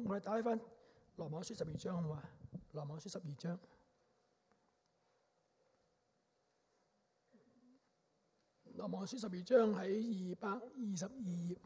我哋打開翻羅馬書12章好嘛？羅馬書12章。羅馬書12章喺222頁。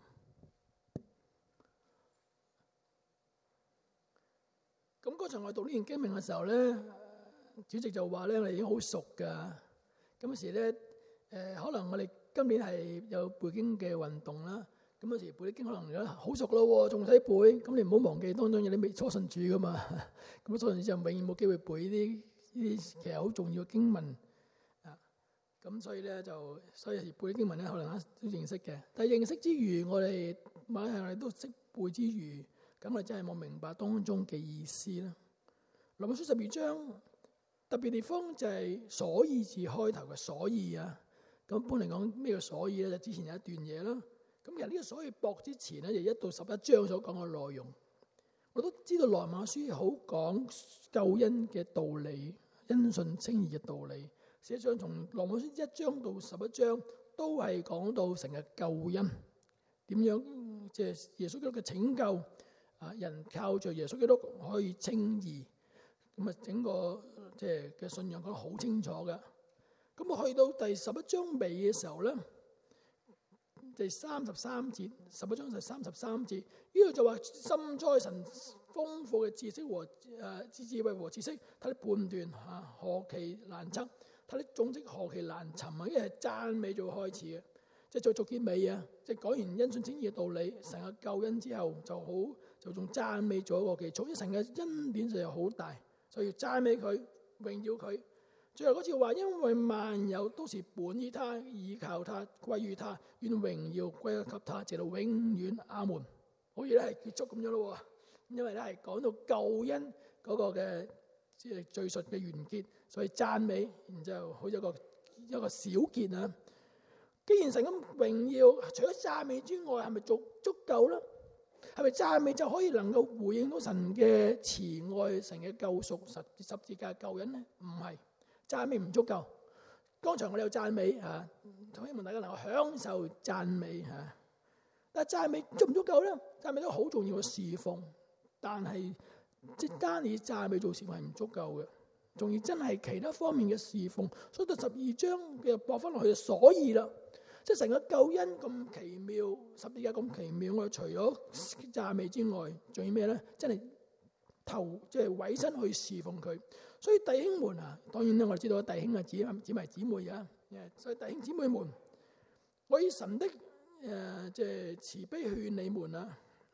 咁嗰陣我讀呢段經文嘅時候咧，主席就話咧，我哋已經好熟噶。咁時咧，可能我哋今年係有背經嘅運動啦。咁嗰時背啲經可能好熟咯，仲使背。咁你唔好忘記當中有啲未初信主噶嘛。咁初信主就永遠冇機會背呢啲其實好重要嘅經文啊。咁所以咧所以有時背啲經文咧，可能都認識嘅。但係認識之餘，我哋都識背之餘，咁我真係冇明白當中嘅意思啦。羅馬書12章特別地方就係所以字開頭嘅所以啊。咁一般嚟講咩叫所以咧？就之前有一段嘢啦。咁其實呢個所以駁之前咧，就1到11章所講嘅內容，我都知道羅馬書好講救恩嘅道理，因信稱義嘅道理。實際上從羅馬書1章到11章都係講到成日救恩點樣，即係耶穌基督嘅拯救啊，人靠着耶穌基督可以稱義。咁啊，整個即係嘅信仰講得好清楚嘅。咁我去到第11章尾嘅時候咧，第33節，11章就33節，呢度就話深哉神豐富嘅知識和智慧和知識，睇啲判斷何其難測，睇啲總結何其難尋啊！因為係讚美做開始嘅，即係做結尾啊！即係講完因信稱義嘅道理，神嘅救恩之後就仲讚美做一個基礎，因為神嘅恩典就係好大，所以要讚美佢，榮耀佢。最後嗰次話，因為萬有都是本於他，倚靠他，歸於他，願榮耀歸給他，直到永遠。阿門。好似咧係結束咁樣咯，因為咧係講到救恩嗰個嘅即係敘述嘅完結，所以讚美，然之後好似一個小結啊。既然神咁榮耀，除咗讚美之外，係咪足夠咧？係咪讚美就可以能夠回應到神嘅慈愛、神嘅救贖、十字架救恩咧？唔係。讚美唔足夠。剛才我哋有讚美啊，希望大家能夠享受讚美啊。但係讚美足唔足夠咧？讚美都好重要嘅侍奉，但係即單以讚美做侍奉係唔足夠嘅，仲要真係其他方面嘅侍奉。所以到12章嘅駁翻落去，所以啦，即係成個救恩咁奇妙，十字架咁奇妙，我哋除咗讚美之外，仲要咩咧？真係即係委身去侍奉佢。所以弟兄們啊，當然咧，我哋知道弟兄係指姊妹啊。所以弟兄姊妹們，我以神的即係慈悲勸你們啊。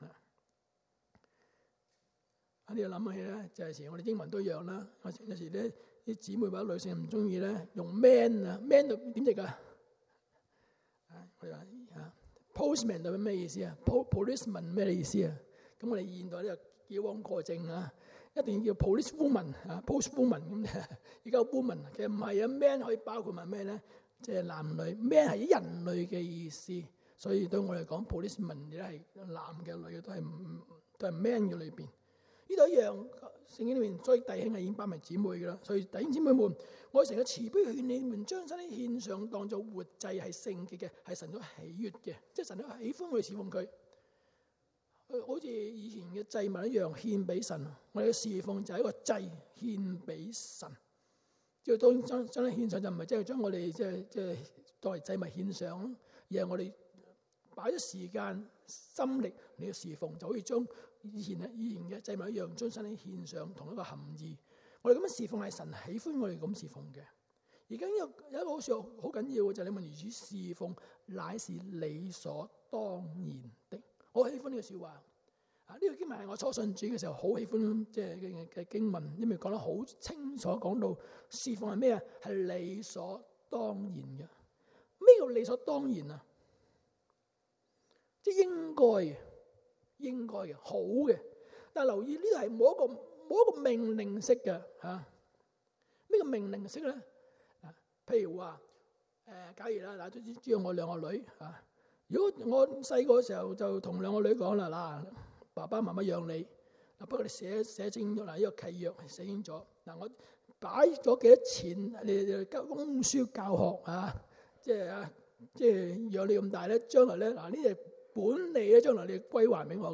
喺呢度諗起咧，就係時我哋英文都一樣啦。有時咧啲姊妹或者女性唔中意咧用 man 啊 ，man 到點譯啊？我哋話postman 到咩意思啊 ？policeman 咩意思啊？咁我哋現代咧就矯枉過正啊。一定要叫 police woman 啊 ，post woman 咁。而家 woman 其實唔係啊 ，man 可以包括埋咩咧？即係男女 ，man 係人類嘅意思，所以對我嚟講 policeman 亦都係男嘅女嘅都係 man 嘅裏邊。呢度一樣聖經裏面，所以弟兄係已經包埋姊妹嘅啦。所以弟兄姊妹們，我成日慈悲勸你們，將身獻上當作活祭，係聖潔嘅，係神所喜悅嘅，即係神都喜歡去侍奉佢。好似以前嘅祭物一樣獻俾神，我哋嘅侍奉就係一個祭獻俾神。即係當將獻上就唔係即係將我哋即係作為祭物獻上，而係我哋擺咗時間心力嚟嘅侍奉，就可以將以前嘅祭物一樣將身體獻上，同一個含義。我哋咁樣侍奉係神喜歡我哋咁侍奉嘅。而家有一個好事好緊要嘅就係你們如此侍奉，乃是理所當然的。我好喜歡呢個笑話啊！呢個經文係我初信主嘅時候好喜歡，即係嘅經文，因為講得好清楚，講到侍奉係咩啊？係理所當然嘅。咩叫理所當然啊？即係應該嘅，好嘅。但係留意呢度係冇一個命令式嘅嚇。咩叫命令式咧？譬如話假如啦，嗱，都知道我兩個女啊。如果我細個嘅時候就同兩個女講啦，嗱，爸爸媽媽養你，嗱，不過你寫清咗嗱，呢個契約係寫清咗嗱，我擺咗幾多錢你供書教學啊，即係養你咁大咧，將來咧嗱呢啲本利咧，將來你歸還俾我嘅。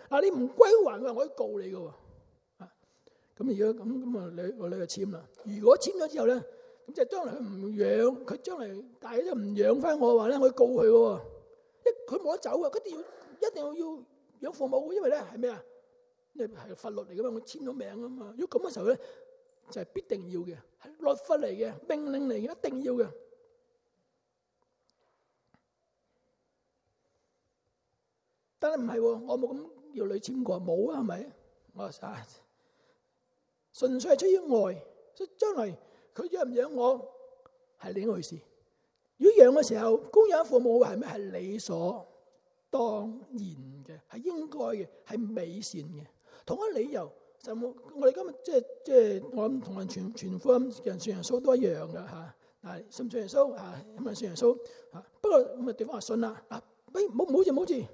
嗱，你唔歸還嘅話，我可以告你嘅喎。咁如果咁啊，你就簽啦。如果簽咗之後咧，咁即係將來佢唔養，佢將來大咗唔養翻我嘅話咧，我可以告佢嘅喎。佢冇得走嘅，佢一定要養父母嘅，因為咧係咩啊？你係法律嚟嘅嘛，我簽咗名啊嘛。如果咁嘅時候咧，就係必定要嘅，係律法嚟嘅，命令嚟嘅，一定要嘅。但係唔係喎，我冇咁要你簽過，冇啊，係咪？我話純粹係出於愛，所以將來佢養唔養我係另一回事。如果養嘅時候，供養父母係咩？係理所當然嘅，係應該嘅，係美善嘅。同一理由就我哋今日即係我諗同人傳福音人信耶穌都一樣嘅嚇。嗱，信唔信耶穌嚇？咁啊信耶穌嚇。不過咁啊對方話信啦。嗱，冇字。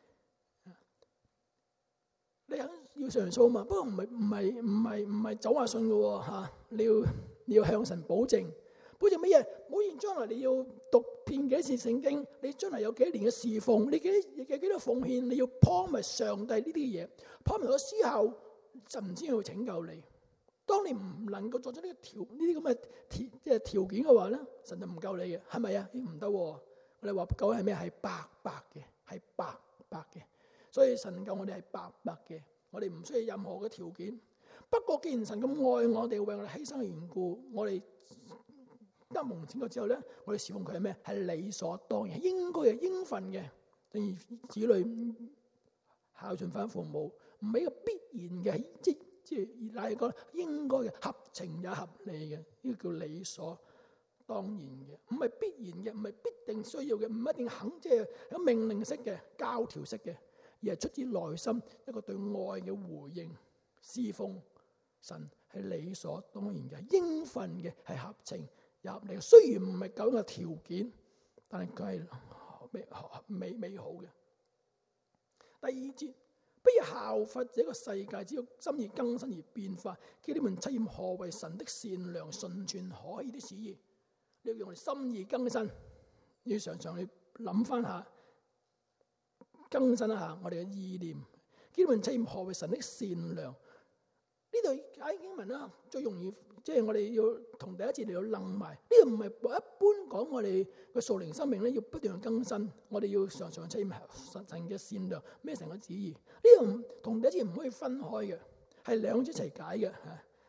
你肯要信耶穌嘛？不過唔係走下信嘅喎嚇。你要向神保證乜嘢？保證將來你要讀遍幾次聖經，你將來有幾年嘅侍奉，你幾多奉獻，你要 promise 上帝呢啲嘢 promise 咗之後，神先會拯救你。當你唔能夠作出呢啲咁嘅條件嘅話咧，神就唔救你嘅，係咪啊？唔得喎！我哋話救係咩？係白白嘅，係白白嘅。所以神救我哋係白白嘅，我哋唔需要任何嘅條件。不過既然神咁愛我哋，為我哋犧牲嘅緣故，我哋得蒙拯救之後咧，我哋侍奉佢係咩？係理所當然，係應該嘅，應份嘅。正如子女孝順翻父母，唔係一個必然嘅，即係乃係講應該嘅，合情也合理嘅，呢個叫理所當然嘅，唔係必然嘅，唔係必定需要嘅，唔一定肯，即係有命令式嘅、教條式嘅，而係出自內心一個對愛嘅回應。侍奉神係理所當然嘅，應份嘅，係合情也合理嘅。雖然唔係咁嘅條件，但係佢係美好嘅。第二節，不要效法這個世界，只要心意更新而變化，叫你們察驗何為神的善良、純全、可喜的旨意。你要用我哋心意更新，要常常去諗翻下，更新一下我哋嘅意念，叫你們察驗何為神的善良。呢度解經文啦，最容易即係我哋要同第一節嚟到諗埋。呢度唔係一般講我哋嘅屬靈生命咧，要不斷更新，我哋要常常察驗神嘅善良，咩神嘅旨意。呢度同第一節唔可以分開嘅，係兩節一齊解嘅。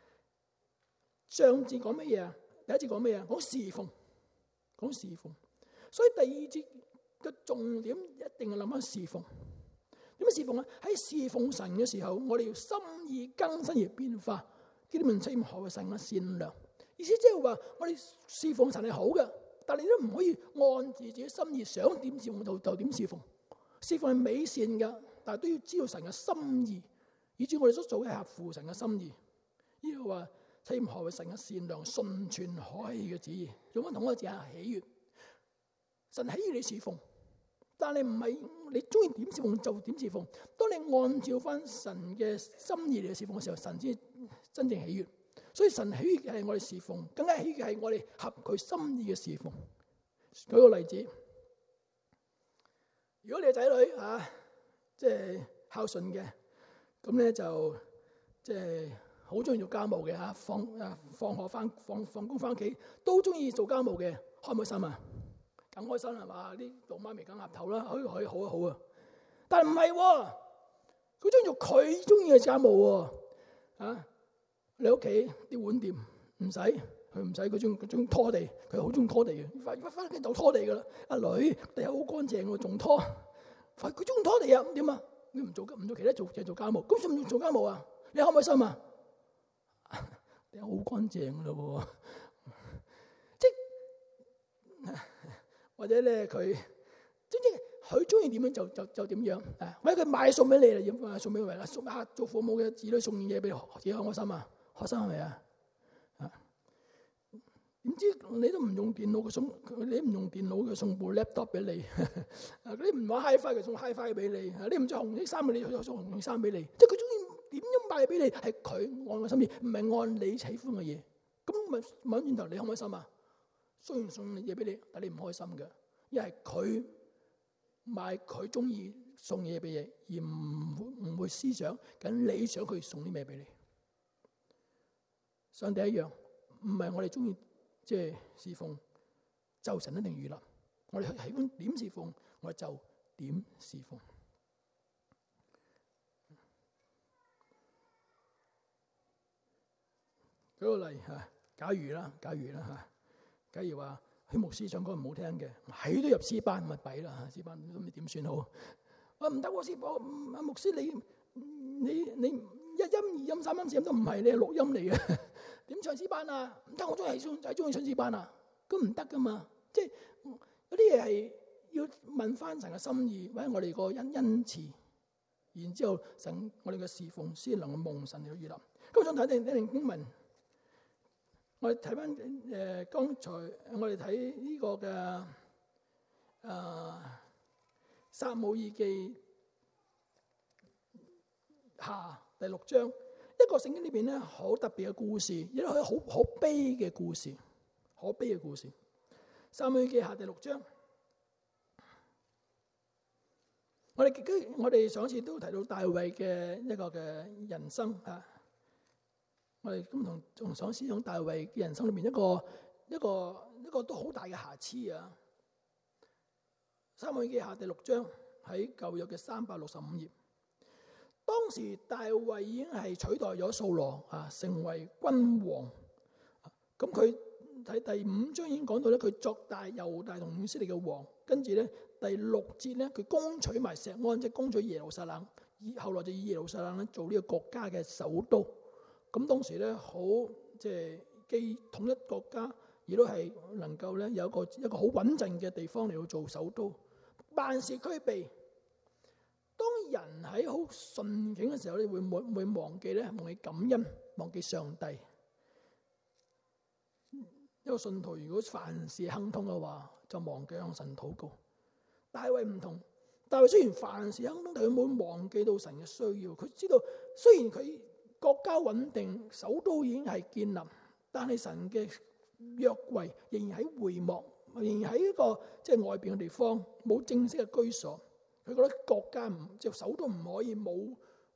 上節講乜嘢啊？第一節講咩啊？講侍奉，講侍奉。所以第二節嘅重點一定係諗翻侍奉。點樣侍奉啊？喺侍奉神嘅時候，我哋要心意更新而變化，叫你們察驗何為神嘅善良。意思即係話，我哋侍奉神係好嘅，但係你都唔可以按住自己心意想點侍奉就點侍奉。侍奉係美善嘅，但係都要知道神嘅心意，以至我哋所做嘅係合乎神嘅心意。呢個話察驗何為神嘅善良、純全、可喜嘅旨意。用翻同一個字係喜悅。神喜悅你侍奉。但係唔係你中意點侍奉就點侍奉。當你按照翻神嘅心意嚟侍奉嘅時候，神先真正喜悅。所以神喜悅嘅係我哋侍奉，更加喜悅嘅係我哋合佢心意嘅侍奉。舉個例子，如果你嘅仔女即係孝順嘅，咁咧就即係好中意做家務嘅，放學放工翻屋企都中意做家務嘅，開唔開心啊？咁開心係嘛？啲老媽咪梗岌頭啦，可以好啊好啊。但係唔係喎，佢中意做佢中意嘅家務喎。你屋企啲碗碟唔使，佢唔使，佢中意拖地，佢好中意拖地嘅。翻屋企就拖地噶啦。阿女地下好乾淨喎，仲拖。佢中意拖地啊？咁點啊？你唔做其他，淨係做家務。咁算唔算做家務啊？你開唔開心啊？地下好乾淨噶咯喎。或者咧，佢真正佢中意點樣就點樣啊！或者佢買餸俾你啦，要送俾佢啦，送做父母嘅子女送嘢俾你，自己開唔開心啊？開心係咪啊？點知你都唔用電腦嘅送，你唔用電腦嘅送部 laptop 俾你，你唔玩 HiFi 嘅送 HiFi 俾你，你唔着紅色衫嘅你送紅色衫俾你，即係佢中意點樣買俾你，係佢按個心意，唔係按你喜歡嘅嘢。咁咪問轉頭，你開唔開心啊？雖然送嘢俾你，但你唔開心嘅，因為佢買佢中意送嘢俾你，而唔會思想緊你想佢送啲咩俾你。上帝一樣，唔係我哋中意即係侍奉就神一定預立，我哋喜歡點侍奉我哋就點侍奉。舉個例嚇，假如話許牧師唱歌唔好聽嘅，喺都入詩班咪弊啦嚇，詩班咁你點算好？我唔得喎，阿牧師你一音二音三音四音都唔係，你係六音嚟嘅，點唱詩班啊？唔得，我中意唱詩班啊，咁唔得噶嘛。即係有啲嘢係要問翻神嘅心意，或者我哋個恩賜，然之後神我哋嘅侍奉先能夠蒙神嚟預立。咁我想睇一段經文。我哋睇翻剛才我哋睇呢個嘅撒母耳記下第6章，一個聖經裏邊咧好特別嘅故事，亦都係好悲嘅故事，可悲嘅故事。撒母耳記下第6章，我哋上次都提到大衛嘅一個嘅人生啊。我哋咁同上思想大衛嘅人生裏面一個都好大嘅瑕疵啊！撒母耳記下第6章喺舊約嘅365頁，當時大衛已經係取代咗掃羅啊，成為君王。咁佢喺第5章已經講到咧，佢作大猶大同以色列嘅王。跟住咧第6節咧，佢攻取埋錫安，即係攻取耶路撒冷。後來就以耶路撒冷咧做呢個國家嘅首都。咁當時咧，好即係既統一國家，亦都係能夠咧有一個好穩陣嘅地方嚟到做首都，萬事俱備。當人喺好順境嘅時候咧，會唔會忘記咧？忘記感恩，忘記上帝。一個信徒如果凡事亨通嘅話，就忘記向神禱告。大衛唔同，大衛雖然凡事亨通，但佢冇忘記到神嘅需要。佢知道雖然佢國家穩定，首都已經係建立，但係神嘅約櫃仍然喺會幕，仍然喺一個即係外邊嘅地方，冇正式嘅居所。佢覺得國家即係首都唔可以冇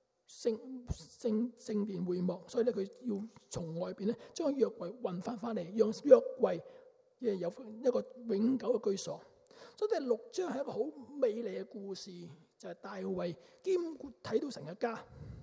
聖殿會幕，所以咧佢要從外邊咧將約櫃運翻嚟，讓約櫃即係有一個永久嘅居所。所以第6章係一個好美麗嘅故事，就係大衛兼顧睇到神嘅家。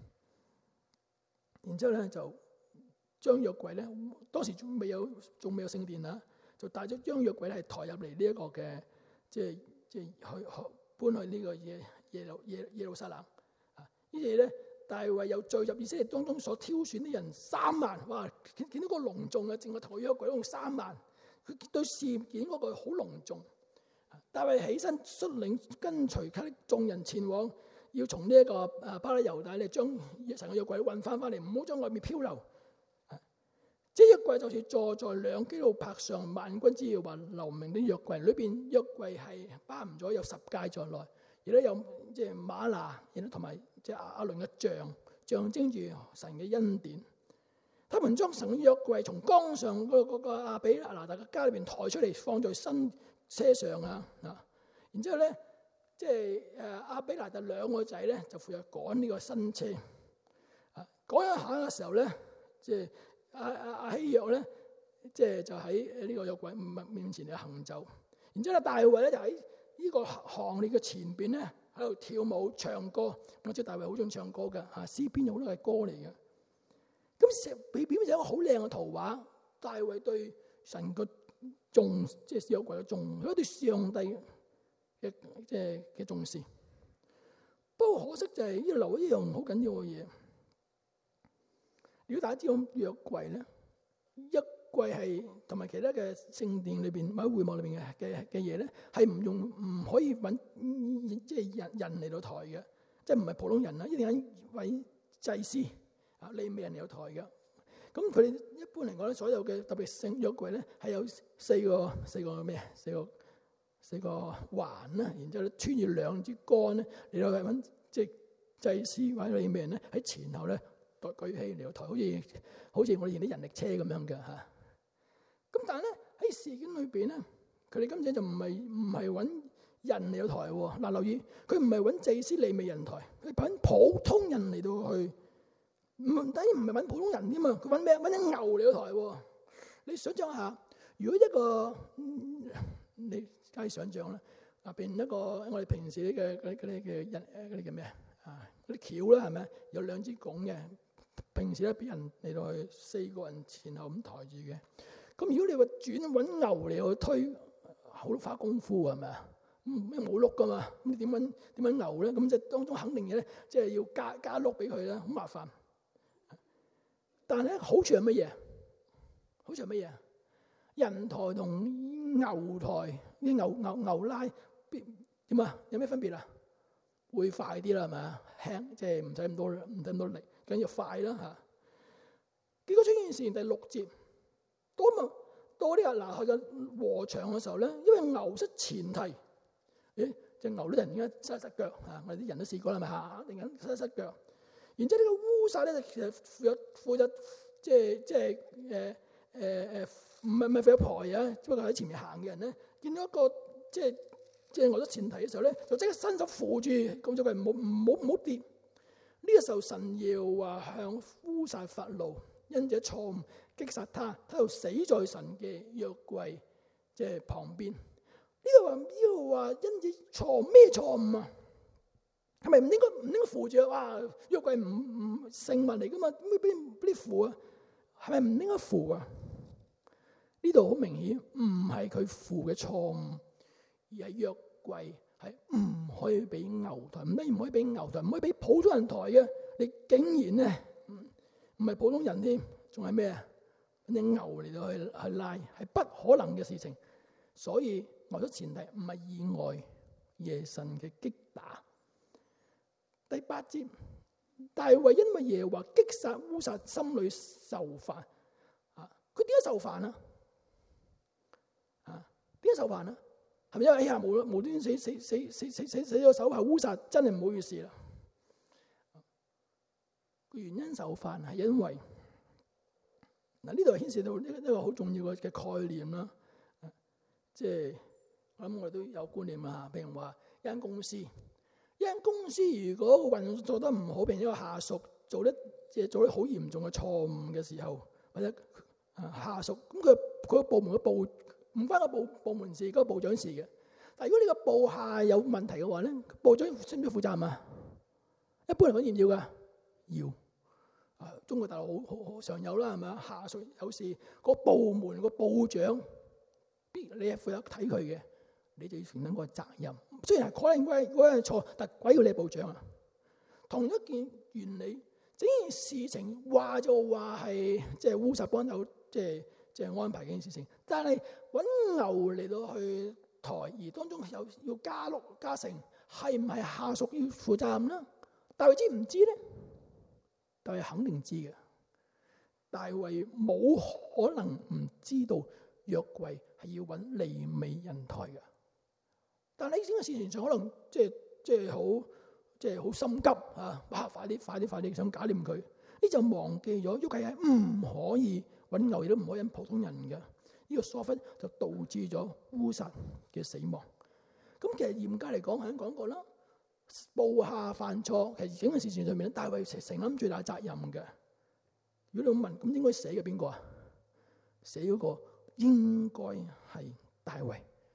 然之後咧就將約櫃咧，當時仲未有聖殿啊，就帶咗將約櫃咧係抬入嚟呢一個嘅，即係去搬去呢個耶路撒冷啊。於是咧，大衛又聚入以色列當中所挑選啲人3萬，哇！見到個隆重嘅，淨係抬約櫃用3萬，佢對事件嗰個好隆重。大衛起身率領跟隨佢眾人前往。要從呢一個巴勒猶大咧，將神嘅約櫃運翻嚟，唔好將外面漂流。這約櫃就是坐在2基路伯上萬軍之耶和華留名的約櫃，裏邊約櫃係包含咗有十誡在內，亦都有即係嗎哪，亦都同埋即係亞倫嘅杖，象徵住神嘅恩典。他們將神嘅約櫃從江上嗰個亞比拿達嘅家裏邊抬出嚟，放在新車上啊！然之後咧。即係亞比拿達2個仔咧，就負責趕呢個新車。趕一下嘅時候咧，即係亞希約咧，即係就喺呢個約櫃面前嚟行走。然之後大衛咧就喺呢個行列嘅前邊咧，喺度跳舞唱歌。我知大衛好中意唱歌嘅嚇，詩篇有好多係歌嚟嘅。咁佢表現一個好靚嘅圖畫。大衛對神嘅重，即係約櫃嘅重，佢對上帝嘅重視。不過可惜就係呢度留一樣好緊要嘅嘢。如果大家知道約櫃咧，約櫃係同埋其他嘅聖殿裏邊或者會幕裏邊嘅嘢咧，係唔可以揾即係人嚟到抬嘅，即係唔係普通人啦，一定係位祭司啊利未人嚟到抬嘅。咁佢哋一般嚟講咧，所有嘅特別聖約櫃咧係有四個環啦，然之後咧穿住2支竿咧嚟到揾即係祭司或者利未人咧喺前後咧舉起嚟到抬，好似我哋啲人力車咁樣嘅嚇。咁但係咧喺事件裏邊咧，佢哋今次就唔係揾人嚟到抬喎。嗱，留意佢唔係揾祭司利未人抬，佢揾普通人嚟到去，唔等於唔係揾普通人添嘛。佢揾咩？揾隻牛嚟到抬喎。你想象下，如果一個你梗係想象啦，入邊一個我哋平時嘅嗰啲人嗰啲叫咩啊？嗰啲橋啦，係咪有兩支拱嘅？平時咧俾人嚟到去4個人前後咁抬住嘅。咁如果你話揾牛嚟去推，好花功夫係咪啊？咩冇碌噶嘛？咁你點揾牛咧？咁即係當中肯定嘅咧，即係要加碌俾佢啦，好麻煩。但係咧好處係乜嘢？好處係乜嘢？人抬同牛抬，啲牛拉點啊？有咩分別啊？會快啲啦，係咪啊？輕即係唔使咁多力，緊要快啦嚇。結果出現事，第6節，到呢日拿去嘅禾場嘅時候咧，因為牛失前蹄，隻牛咧突然間失腳嚇，我哋啲人都試過啦，係咪嚇？突然間失腳，然之後呢個烏撒咧，其實負責即係唔係負責抬啊，只不過喺前面行嘅人咧，見到一個即係牛失前蹄嘅時候咧，就即刻伸手扶住，咁就佢唔好跌。呢個時候神耶和華向烏撒發怒，因這錯誤擊殺他，他就死在神嘅約櫃即係旁邊。呢度話因此錯咩錯誤啊？係咪唔應該扶住啊？哇！約櫃唔聖物嚟噶嘛？點會俾你扶啊？係咪唔應該扶啊？呢度好明顯唔係佢扶嘅錯誤，而係約櫃係唔可以俾牛抬，唔單止唔可以俾牛抬，唔可以俾普通人抬嘅。你竟然咧唔係普通人添，仲係咩啊？揾隻牛嚟到去拉，係不可能嘅事情。所以牛失前蹄唔係意外，而係神嘅擊打。第8節，大衛因為耶和華擊殺烏撒，心裏受煩。佢點解受煩啊？點解受煩啊？係咪因為哎呀無端死咗手係烏撒，真係唔好意思啦？個原因受煩係因為嗱，呢度牽涉到一個好重要嘅概念啦。即係我諗我哋都有觀念啊。譬如話一間公司如果運作得唔好，譬如一個下屬做得好嚴重嘅錯誤嘅時候，或者下屬咁佢個部門唔關個部門事，嗰個部長事嘅。但係如果呢個部下有問題嘅話咧，部長需唔需要負責任啊？一般嚟講要唔要噶？要。中國大陸好常有啦，係咪啊？下屬有事，個部門個部長，你係負責睇佢嘅，你就要承擔個責任。雖然係可能嗰個係錯，但鬼要你係部長啊！同一件原理，整件事情話就話係即係烏撒幫手，即係安排件事情。但係揾牛嚟到去抬，而當中要加碌加成，係唔係下屬要負責任咧？大衛知唔知咧？大衛肯定知嘅。大衛冇可能唔知道約櫃係要揾利未人抬嘅。但係呢個事情上可能即係好心急啊！哇！快啲想搞掂佢，呢就忘記咗約櫃係唔可以揾牛，亦都唔可以揾普通人嘅。呢個疏忽就導致咗烏撒嘅死亡。咁其實嚴格嚟講，我已經講過啦，部下犯錯，其實整個事情上面咧，大衛承擔最大責任嘅。如果你問，咁應該死嘅邊個啊？死嗰個應該係大衛。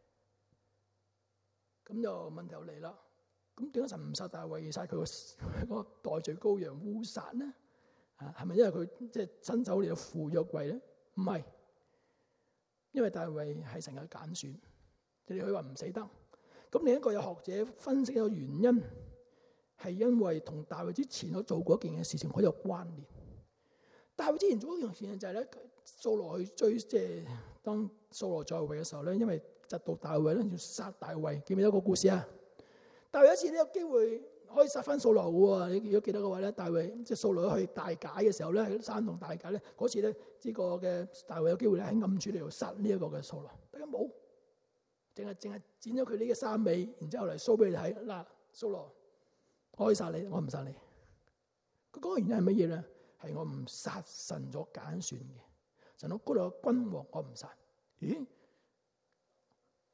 咁就問題又嚟啦。咁點解神唔殺大衛，殺佢個代罪羔羊烏撒呢？係咪因為佢即係伸手嚟到扶約櫃咧？唔係，因為大衛係神嘅揀選。你哋可以話唔死得。咁另一個有學者分析一個原因，係因為同大衛之前所做過一件嘅事情好有關聯。大衛之前做一件事情就係咧，掃羅去追，即係當掃羅在位嘅時候咧，因為嫉妒大衛咧，要殺大衛。記唔記得個故事啊？大衛有一次呢個機會可以殺翻掃羅嘅喎。你如果記得嘅話咧，大衛即係掃羅去大解嘅時候咧，喺山洞大解咧，嗰次咧呢個嘅大衛有機會咧喺暗處嚟度殺呢一個嘅掃羅，大家冇，淨係剪咗佢呢個衫尾，然之後嚟 show 俾你睇嗱，掃羅我可以殺你，我唔殺你。佢講嘅原因係乜嘢咧？係我唔殺神所揀選嘅，神我嗰度嘅君王我唔殺。咦？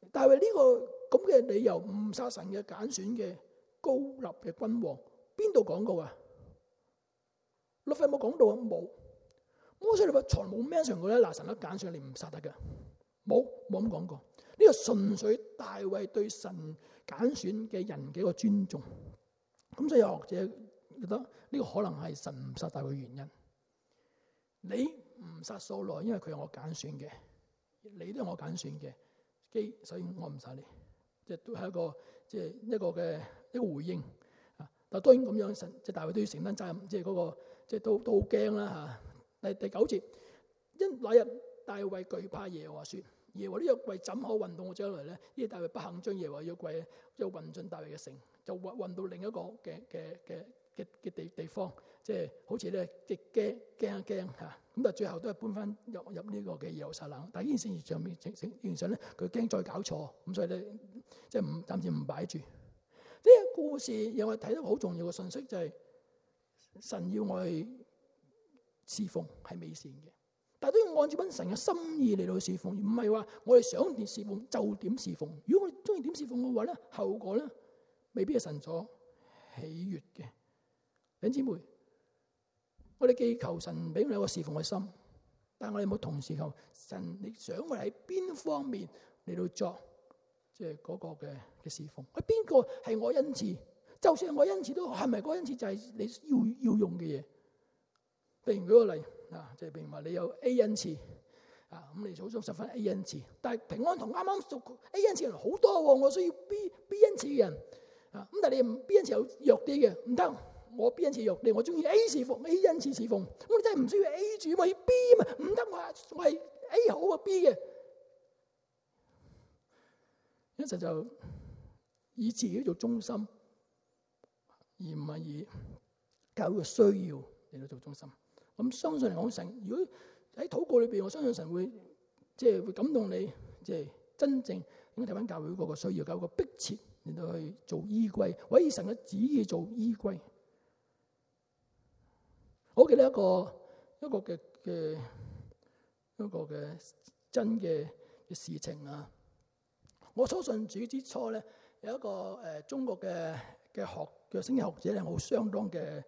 大衛呢個咁嘅理由誤殺神嘅揀選嘅高立嘅君王，邊度講過啊？律法有冇講到啊？冇。摩西律法從來冇 mention 過咧。嗱，神一揀選你唔殺得嘅，冇咁講過。呢個純粹大衛對神揀選嘅人嘅一個尊重。咁所以有學者覺得呢個可能係神唔殺大衛嘅原因。你唔殺掃羅，因為佢係我揀選嘅，你都係我揀選嘅，所以我唔殺你。即係都係一個一個回應。但當然咁樣，神即係大衛都要承擔責任，即係嗰個即係都好驚啦嚇。第9節，因那日大衛懼怕耶和華說：耶和華呢約櫃怎可運到我這裏呢？因為大衛不肯將耶和華約櫃就運進大衛嘅城，就運到另一個嘅地方，即係好似咧即係驚一驚嚇。咁但係最後都係搬翻入呢個嘅耶路撒冷。但係呢件事上面現上咧，佢驚再搞錯，咁所以咧即係暫時唔擺住。呢個故事讓我睇到好重要嘅信息，就係神要我哋侍奉係美善嘅，但係都要按照神嘅心意嚟到侍奉，而唔係話我哋想點侍奉就點侍奉。如果我哋中意點侍奉嘅話咧，後果咧未必係神所喜悅嘅。弟兄姊妹，我哋既求神俾我哋有個侍奉嘅心，但係我哋有冇同時求神你想我哋喺邊方面嚟到作即係嗰個嘅侍奉？喺邊個係我恩賜？就算係我恩賜都係咪嗰個恩賜就係你要用嘅嘢？譬如舉個例即係譬如話你有 A 恩賜咁你好想十分 A 恩賜，但係平安同啱啱做 A 恩賜人好多喎，我需要 B 恩賜嘅人咁但係你 B 恩賜有弱啲嘅，唔得，我 B 恩賜弱啲，我中意 A 侍奉 A 恩賜侍奉，我哋真係唔需要 A 住，我要 B 嘛，唔得，我係 A 好過 B 嘅，一陣就以自己做中心，而唔係以教會嘅需要嚟到做中心。咁相信嚟講，神如果喺禱告裏邊，我相信神會會感動你，真正應該睇翻教會嗰個需要，教會個迫切嚟到去做依歸，為神嘅旨意做依歸。我記得一個嘅真嘅事情啊！我初信主之初咧，有一個中國嘅聖經學者咧，我相當嘅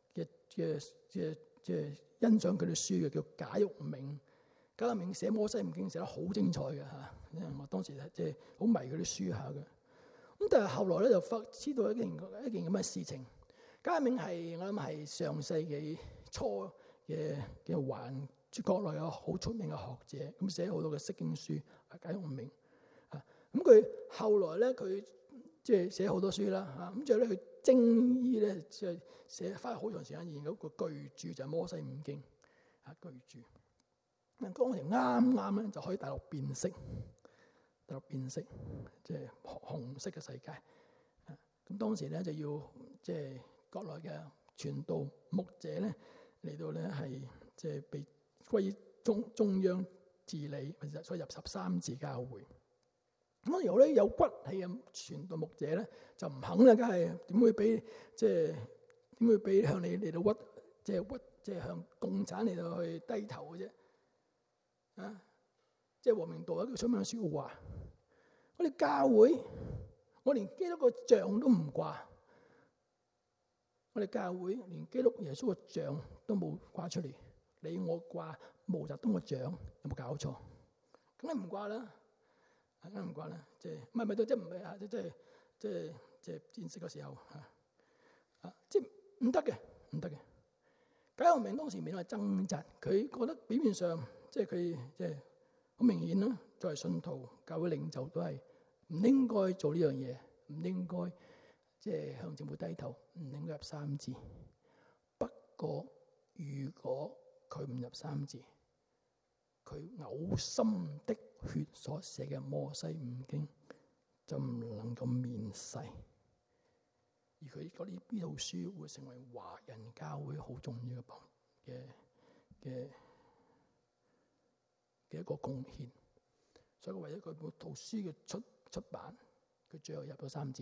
欣賞佢啲書嘅，叫賈玉銘。賈玉銘寫摩西五經寫得好精彩嘅嚇，因為我當時好迷佢啲書下嘅。咁但係後來咧就知道一件咁嘅事情。賈玉銘我諗係上世紀初嘅國內有好出名嘅學者，咁寫好多嘅釋經書。賈玉銘咁佢後來咧佢寫好多書啦咁之後咧佢精醫咧花好長時間研究個巨著，就係摩西五經巨著。當時啱咧就可以大陸變色，紅色嘅世界。咁當時咧就要國內嘅傳道牧者咧嚟到咧係被歸於中央治理，所以入13字教會。咁如果咧有骨氣嘅傳道牧者咧就唔肯啦，梗係點會俾向你嚟到屈向共產嚟到去低頭嘅啫？王明道有一句出名嘅説話：我哋教會，我連基督個像都唔掛，我哋教會連基督耶穌個像都冇掛出嚟，你我掛毛澤東個像，有冇搞錯？梗係唔掛啦！梗係唔慣啦，唔係都唔係啊！戰士嘅時候唔得嘅，唔得嘅。賈玉銘當時面對掙扎，佢覺得表面上佢好明顯啦，作為信徒、教會領袖都係唔應該做呢樣嘢，唔應該向政府低頭，唔應該入3字。不過如果佢唔入3字，佢嘔心滴血所寫嘅摩西五經就唔能夠面世，而佢嗰呢套書會成為華人教會好重要嘅一個貢獻。所以為咗佢套書嘅出版，佢最後入咗3字。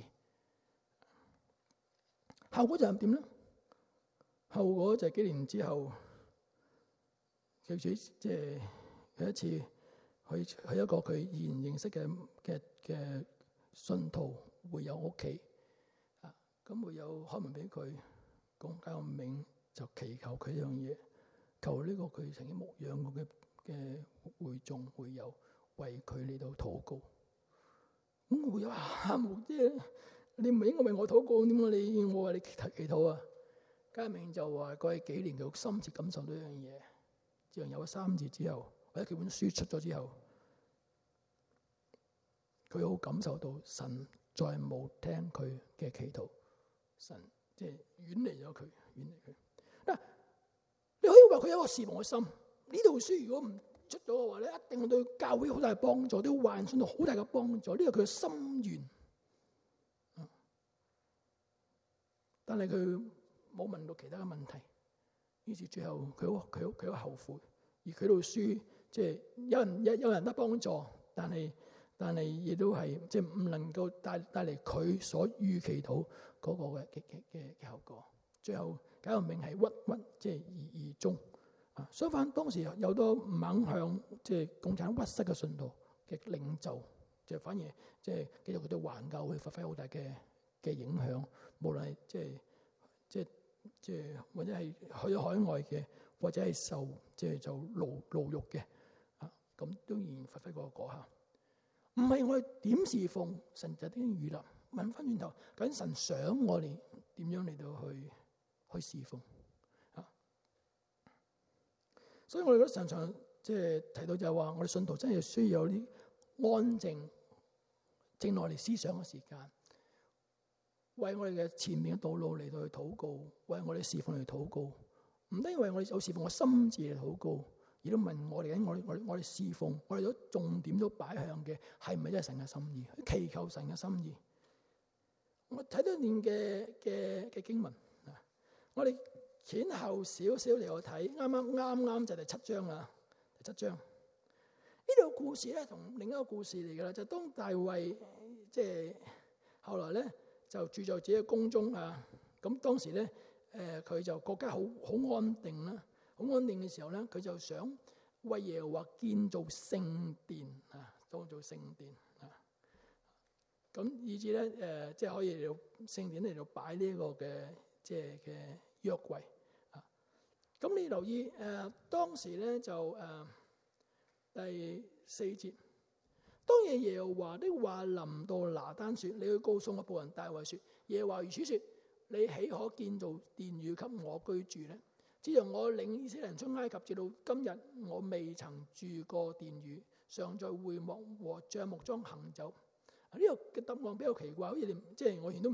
後果就係點咧？後果就係幾年之後，佢有一次去一個佢依然認識嘅信徒會友屋企啊，咁會有開門俾佢，講解個名，就祈求佢一樣嘢，求呢個佢曾經牧養過嘅會眾會友為佢嚟到禱告。咁會友喊牧啫，你唔係應該為我禱告，點解你要我為你祈禱啊？嘉明就話過去幾年佢深切感受到一樣嘢，自從有咗3字之後，或者佢本書出咗之後，佢好感受到神再冇聽佢嘅祈禱，神即係遠離咗佢，遠離佢。嗱，你可以話佢有一個侍奉嘅心。呢套書如果唔出咗嘅話咧，一定對教會好大嘅幫助，對患信道好大嘅幫助。呢個佢嘅心願。但係佢冇問到其他嘅問題，於是最後佢好後悔。而佢套書即係有人得幫助，但係亦都係即係唔能夠帶嚟佢所預期到嗰個嘅效果。最後解個名係鬱即係而終啊！相反當時有多唔肯向即係共產屈膝嘅信徒嘅領袖，就反而即係繼續佢哋環教會發揮好大嘅影響，無論係即係或者係去海外嘅，或者係受即係就牢獄嘅啊，咁都仍然發揮個果效。唔係我哋點侍奉神就點預立。問翻轉頭，究竟神想我哋點樣嚟到去侍奉啊？所以我哋覺得常常即係提到就係話，我哋信徒真係需要有啲安靜靜落嚟思想嘅時間，為我哋嘅前面嘅道路嚟到去禱告，為我哋侍奉嚟禱告。唔單止為我哋有侍奉嘅心志嚟禱告，而都問我哋我哋侍奉，我哋都重點都擺向嘅係咪真係神嘅心意？祈求神嘅心意。我睇到一段嘅經文啊，我哋前後少少嚟去睇，啱就第7章啦。第7章呢個故事咧，同另一個故事嚟噶啦，就當大衛即係後來咧就住在自己嘅宮中啊。咁當時咧佢就國家好安定啦，好安定嘅時候咧，佢就想為耶和華建造聖殿啊，當做聖殿啊。咁以至咧即係可以嚟到聖殿嚟到擺呢一個嘅即係嘅約櫃啊。咁你留意當時咧就第4節，當夜耶和華的話臨到拿單說：你去告訴我僕人大衛說，耶和華如此說，你豈可建造殿宇給我居住呢？自從我領以色列人出埃及至到今日，我未曾住過殿宇，常在會幕和帳幕中行走。呢個嘅答案比較奇怪，好似你即係我以前都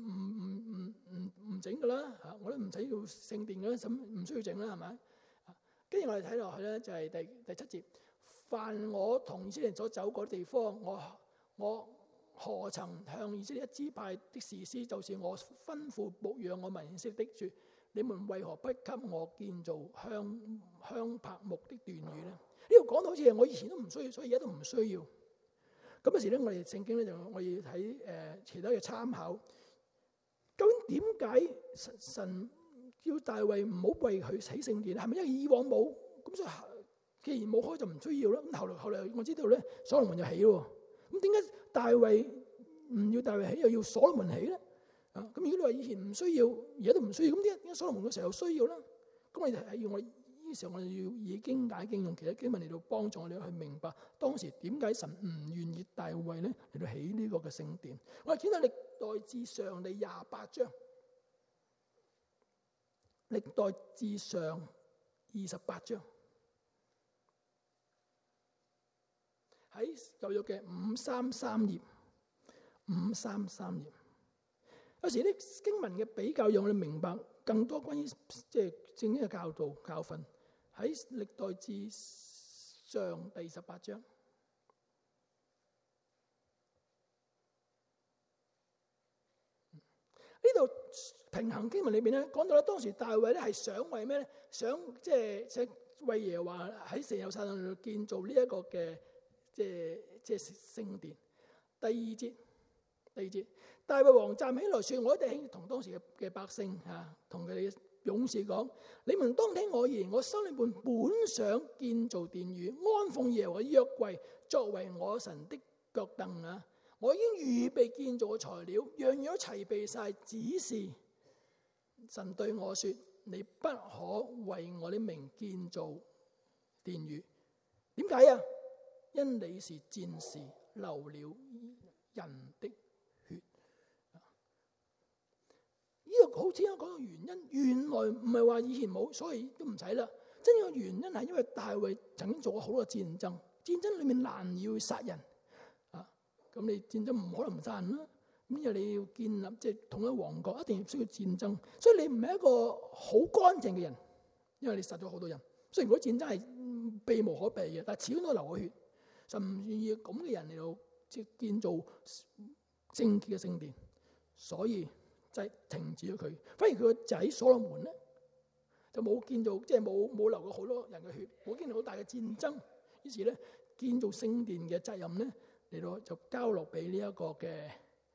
唔整噶啦嚇，我都唔使要聖殿嘅，唔需要整啦，係咪？跟住我哋睇落去咧，就係第7節。凡我同以色列人所走過的地方，我何曾向以色列一支派的士師，就是我吩咐牧養我民以色列的說：你們為何不給我建造香柏木的殿宇呢？呢度講到好似我以前都唔需要，所以而家都唔需要。咁有時咧，我哋聖經咧就我要睇其他嘅參考。究竟點解神叫大衛唔好為佢起聖殿？係咪因為以往冇？咁所以既然冇開就唔需要啦。咁後來我知道咧，所羅門就起咯。咁點解大衛唔要大衛起，又要所羅門起咧？啊，咁如果你話以前唔需要，而家都唔需要，咁點解所羅門嘅時候需要咧？咁我哋係要我呢時候我哋要以經解經，用其他經文嚟到幫助我哋去明白當時點解神唔願意大衛咧嚟到起呢個嘅聖殿。我哋見到歷代志上第28章，歷代志上28章。喺舊約嘅533頁，533頁。有時啲經文嘅比較，讓我哋明白更多關於即係正經嘅教導教訓。喺歷代志上第18章，呢度平衡經文裏邊咧講到咧，當時大衛咧係想為咩咧？想即係為耶和華喺聖有撒冷度建造呢一個嘅即係聖殿。第二節，大衛王站起來說：我一定同當時嘅百姓同佢哋勇士講：你們當聽我言，我心裏本想建造殿宇，安奉耶和華約櫃，作為我神的腳凳啊！我已經預備建造嘅材料，樣樣都齊備晒，只是神對我說：你不可為我的名建造殿宇。點解啊？因你是戰士，流了人的血。呢個好似有講個原因，原來唔係話以前冇，所以都唔使啦。真正嘅原因係因為大衛曾經做過好多戰爭，戰爭裏面難以殺人啊。咁你戰爭唔可能唔殺人啦。咁因為你要建立即係統一王國，一定需要戰爭。所以你唔係一個好乾淨嘅人，因為你殺咗好多人。雖然嗰戰爭係避無可避嘅，但係始終都流咗血。就唔願意咁嘅人嚟到即係建造聖潔嘅聖殿，所以就係停止咗佢。反而佢個仔所羅門咧就冇建造，即係冇流過好多人嘅血，冇經歷好大嘅戰爭。於是咧建造聖殿嘅責任咧嚟到就交落俾呢一個嘅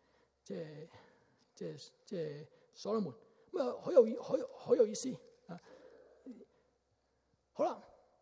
即係所羅門。咁啊好有意思啊！好啦，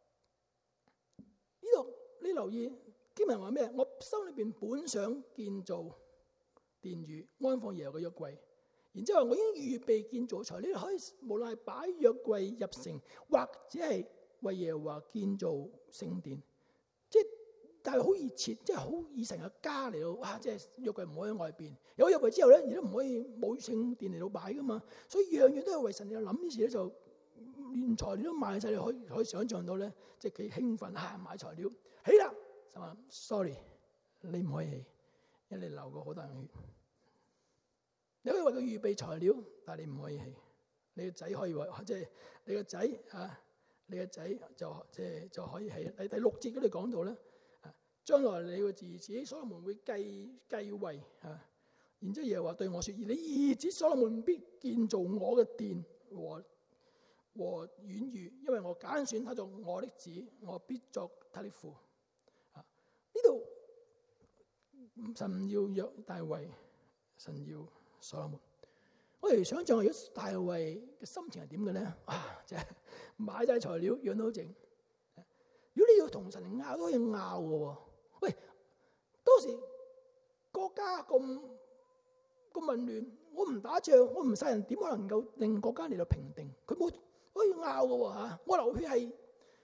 呢度你留意經文話咩？我心裏邊本想建造殿宇，安放耶和華嘅約櫃。然之後我已經預備建造材料，可以無論係擺約櫃入城，或者係為耶和華建造聖殿。即係但係好熱切，即係好以成個家嚟到。哇！即係約櫃唔可以喺外邊，有約櫃之後咧，亦都唔可以冇聖殿嚟到擺噶嘛。所以樣樣都係為神嚟諗。於是咧就連材料都買晒，你可以想象到咧，即係幾興奮嚇買材料起啦。就話 sorry， 你唔可以起，因為你流過好多人血。你可以為佢預備材料，但係你唔可以起。你個仔可以話，即係你個仔啊，你個仔就可以起。第六節嗰度講到咧，將來你個兒子所羅門會繼位啊。然之後耶和華對我說：你兒子所羅門必建造我嘅殿和院宇，因為我揀選他做我的子，我必作他的父。呢度神要約大衛，神要所羅門。我哋想象如果大衛嘅心情係點嘅咧？即係買晒材料，養到好靜。如果你要同神拗，都可以拗嘅。喂，當時國家咁混亂，我唔打仗，我唔殺人，點可能夠令國家嚟到平定？佢冇可以拗嘅吓，我流血係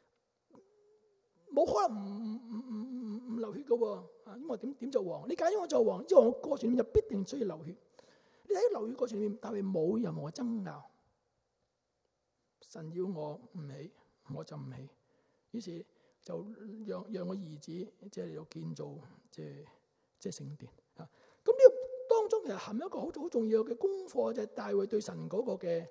冇可能唔流血嘅，因為我點做王？你揀咗我做王，之後我過程就必定需要流血。你睇流血過程裏面，但係冇任何爭拗。神要我唔起，我就唔起。於是就讓我兒子即係要建造即係聖殿啊。咁呢個當中其實含一個好重要嘅功課，就係大衛對神嗰個嘅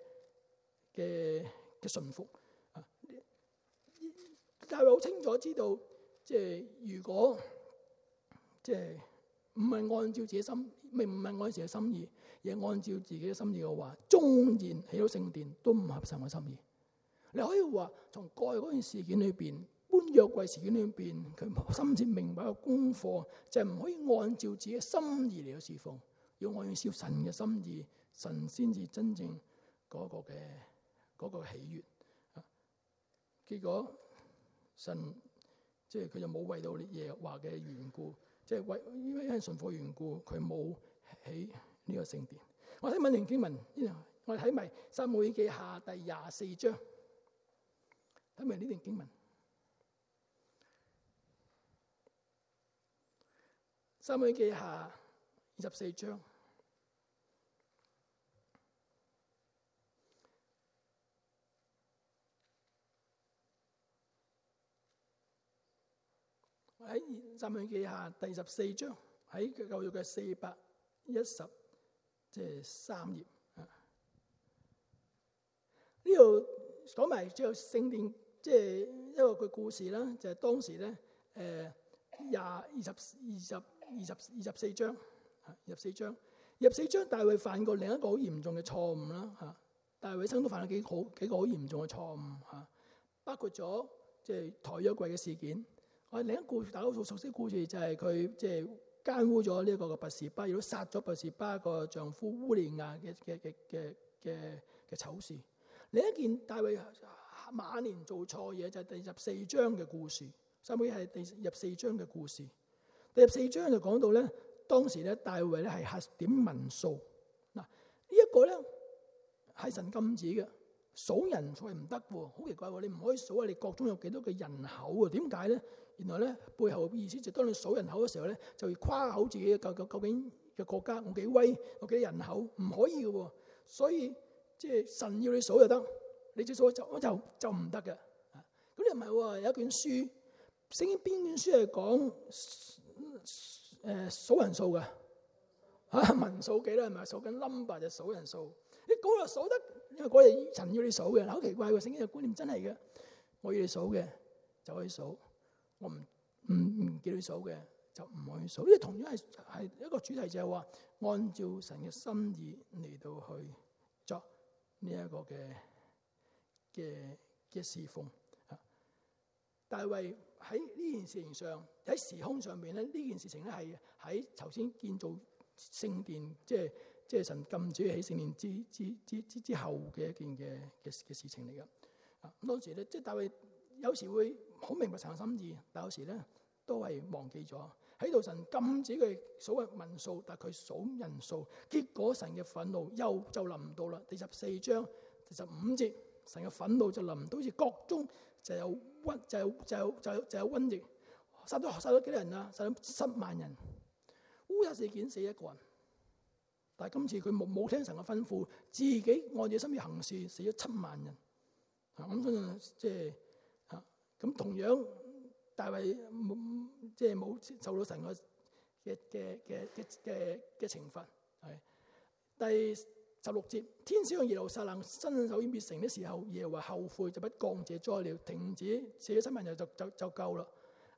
順服啊。大衛好清楚知道，即係如果即係唔係按照自己心，唔係按自己心意，而係按照自己嘅心意嘅話，縱然起到聖殿都唔合神嘅心意。你可以話從過去嗰件事件裏邊，搬約櫃事件裏邊，佢深切明白個功課，就係唔可以按照自己嘅心意嚟到侍奉，要按照神嘅心意，神先至真正嗰個喜悅。結果神即係佢就冇為到耶和華嘅緣故，即係因為順服嘅緣故，佢冇起呢個聖殿。我睇《文經文》，我睇埋《撒母耳記下》第24章，睇埋呢段經文。《撒母耳記下》24章。喺《撒母耳記下》第14章，喺舊約嘅413頁啊。呢度講埋最後聖殿，即係一個個故事啦。就係當時咧，24章，24章，大衛犯過另一個好嚴重嘅錯誤啦嚇。大衛生都犯咗幾個好嚴重嘅錯誤嚇，包括咗即係抬約櫃嘅事件。我另一個故事，大家好熟悉故事，就係佢即係奸污咗呢一個嘅拔示巴，亦都殺咗拔示巴個丈夫烏利亞嘅醜事。 另一件大衛晚年做錯嘢就係第14章嘅故事。撒母耳係第14章嘅故事。第14章就講到咧，當時咧大衛咧係核點民數。嗱，呢一個咧係神禁止嘅，數人數係唔得喎，好奇怪喎！你唔可以數下你國中有幾多個人口啊？點解咧？原來咧背後嘅意思就當你數人口嘅時候咧，就要誇口自己究竟嘅國家我幾威，我幾多人口，唔可以嘅喎。所以即係神要你數就得，你只數就唔得嘅。咁你唔係喎，有一卷書，聖經邊卷書係講數人數嘅？民數記啦，係咪數緊 number 就數人數？你嗰日數得，因為嗰日神要你數嘅，好奇怪喎！聖經嘅觀念真係嘅，我要你數嘅就可以數，我唔叫你數嘅就唔可以數。呢個同樣係一個主題，就係話按照神嘅心意嚟到去作呢一個嘅侍奉。大衛喺呢件事情上，喺時空上面咧，呢件事情咧係喺頭先建造聖殿，即係神禁止起聖殿之後嘅一件嘅事情嚟㗎。咁當時咧，即係大衛有時會好明白神嘅心意，但有時咧都係忘記咗。喺度神禁止佢數民數，但佢數人數，結果神嘅憤怒又就臨到啦。第14章第15節，神嘅憤怒就臨到，好似國中就有瘟疫，殺咗幾多人啊？殺咗7萬人。烏撒事件死一個人，但係今次佢冇聽神嘅吩咐，自己按住心意行事，死咗7萬人。咁相信即係咁同樣，大衛即係冇受到神嘅懲罰。係第16節，天使向耶路撒冷伸手滅城的時候，耶和華後悔，就不降這災了，停止死咗7萬人就夠啦。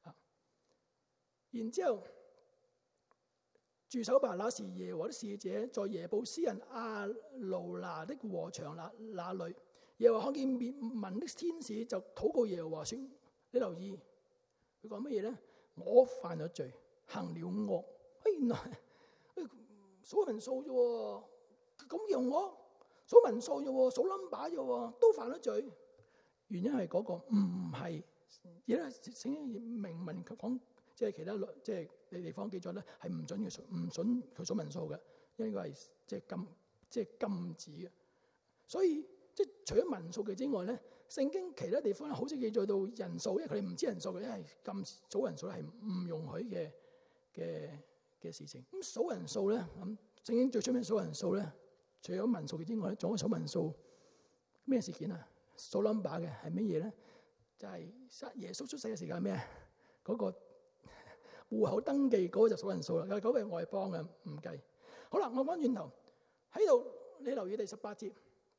然之後住手吧，那時耶和華的使者在耶布斯人亞魯拿的禾場那裏，耶和華看見滅民的天使，就禱告耶和華說：你留意佢講乜嘢咧？我犯咗罪，行了惡。原來數人數啫，咁用我數民數啫，數 number 啫，都犯咗罪。原因係嗰個唔係，而家聖經明文講。即係其他即係你地方記載咧，係唔準佢數民數嘅，因為呢個係即係禁止嘅。所以即係除咗民數嘅之外咧，聖經其他地方咧好少記載到人數，因為佢哋唔知人數嘅，因為禁數人數咧係唔容許嘅事情。咁數人數咧，咁聖經最出名數人數咧，除咗民數嘅之外咧，仲有數民數咩事件啊？數 number 嘅係乜嘢咧？就係耶穌出世嘅時間係咩？嗰個戶口登記嗰個就數人數啦，嗰個係外邦嘅，唔計。好啦，我講轉頭喺度，你留意第18節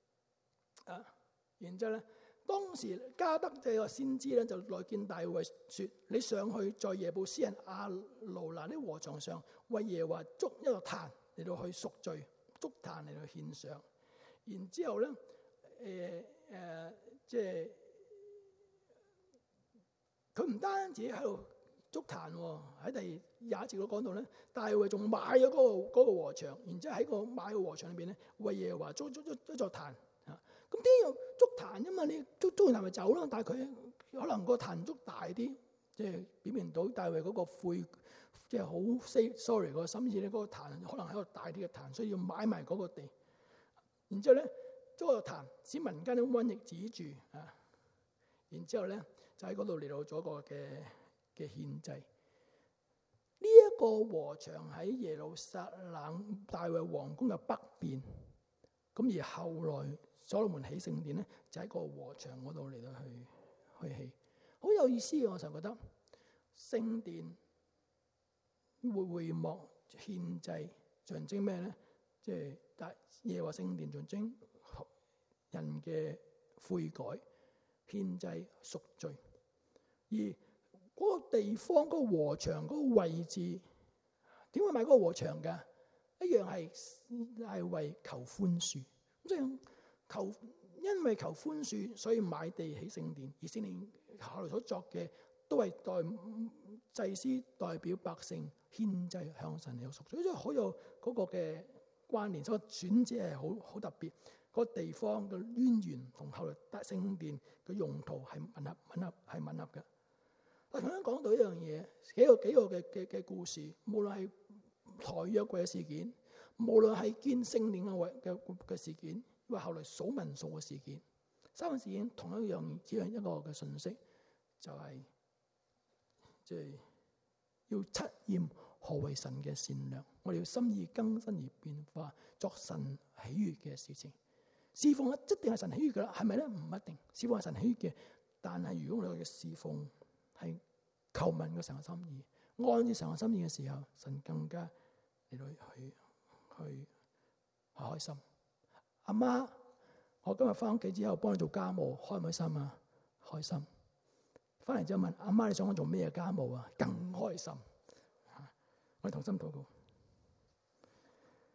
然之後咧，當時加德這個先知咧就來見大衛說：你上去在耶布斯人亞魯拿的禾場上，為耶和華築一個壇嚟到去贖罪，築壇嚟到去獻上。然之後咧，即係佢唔單止喺度築壇喎，喺第21節都講到咧，大衛仲買咗嗰個禾場，然之後喺個買嘅禾場裏邊咧，為耶和華築一座壇。咁點解要築壇啫嘛？你築完壇咪走咯。但係佢可能個壇築大啲，即係表明到大衛嗰個悔，即係好 say sorry 個心意咧。嗰個壇可能係一個大啲嘅壇，所以要買埋嗰個地。然之後咧，築個壇使民間啲瘟疫止住啊。然之後咧，就喺嗰度嚟到咗個嘅獻祭。呢一個禾場喺耶路撒冷大衛王宮嘅北邊。咁而後來所羅門起聖殿咧，就喺個禾場嗰度嚟到去起，好有意思嘅。我就覺得聖殿會幕獻祭象徵咩咧？即係大耶和華聖殿象徵人嘅悔改、獻祭贖罪。而嗰個地方嗰個禾場嗰個位置，點會買嗰個禾場㗎？一樣係為求寬恕。即係因為求寬恕，所以買地起聖殿。而聖殿後來所作嘅，都係祭司代表百姓獻祭向神嚟贖罪，所以好有嗰個嘅關聯。所以選址係好特別。 個地方嘅淵源同後來聖殿嘅用途係吻合嘅。但係頭先講到一樣嘢，幾個嘅故事，無論係台約櫃嘅事件，無論係建聖殿嘅事件，或後來數民數嘅事件，三個事件同一樣，只係一個嘅信息，就係即係要測驗何為神嘅善良。我哋要心意更新而變化，作神喜悅嘅事情。侍奉一定係神喜悅嘅啦，係咪咧？唔一定。侍奉係神喜悅嘅，但係如果我哋嘅侍奉係求問個神嘅心意，按照神嘅心意嘅時候，神更加嚟到去開心。阿媽，我今日翻屋企之後幫你做家務，開唔開心啊？開心。翻嚟之後問阿媽，你想我做咩家務啊？更開心。我哋同心禱告。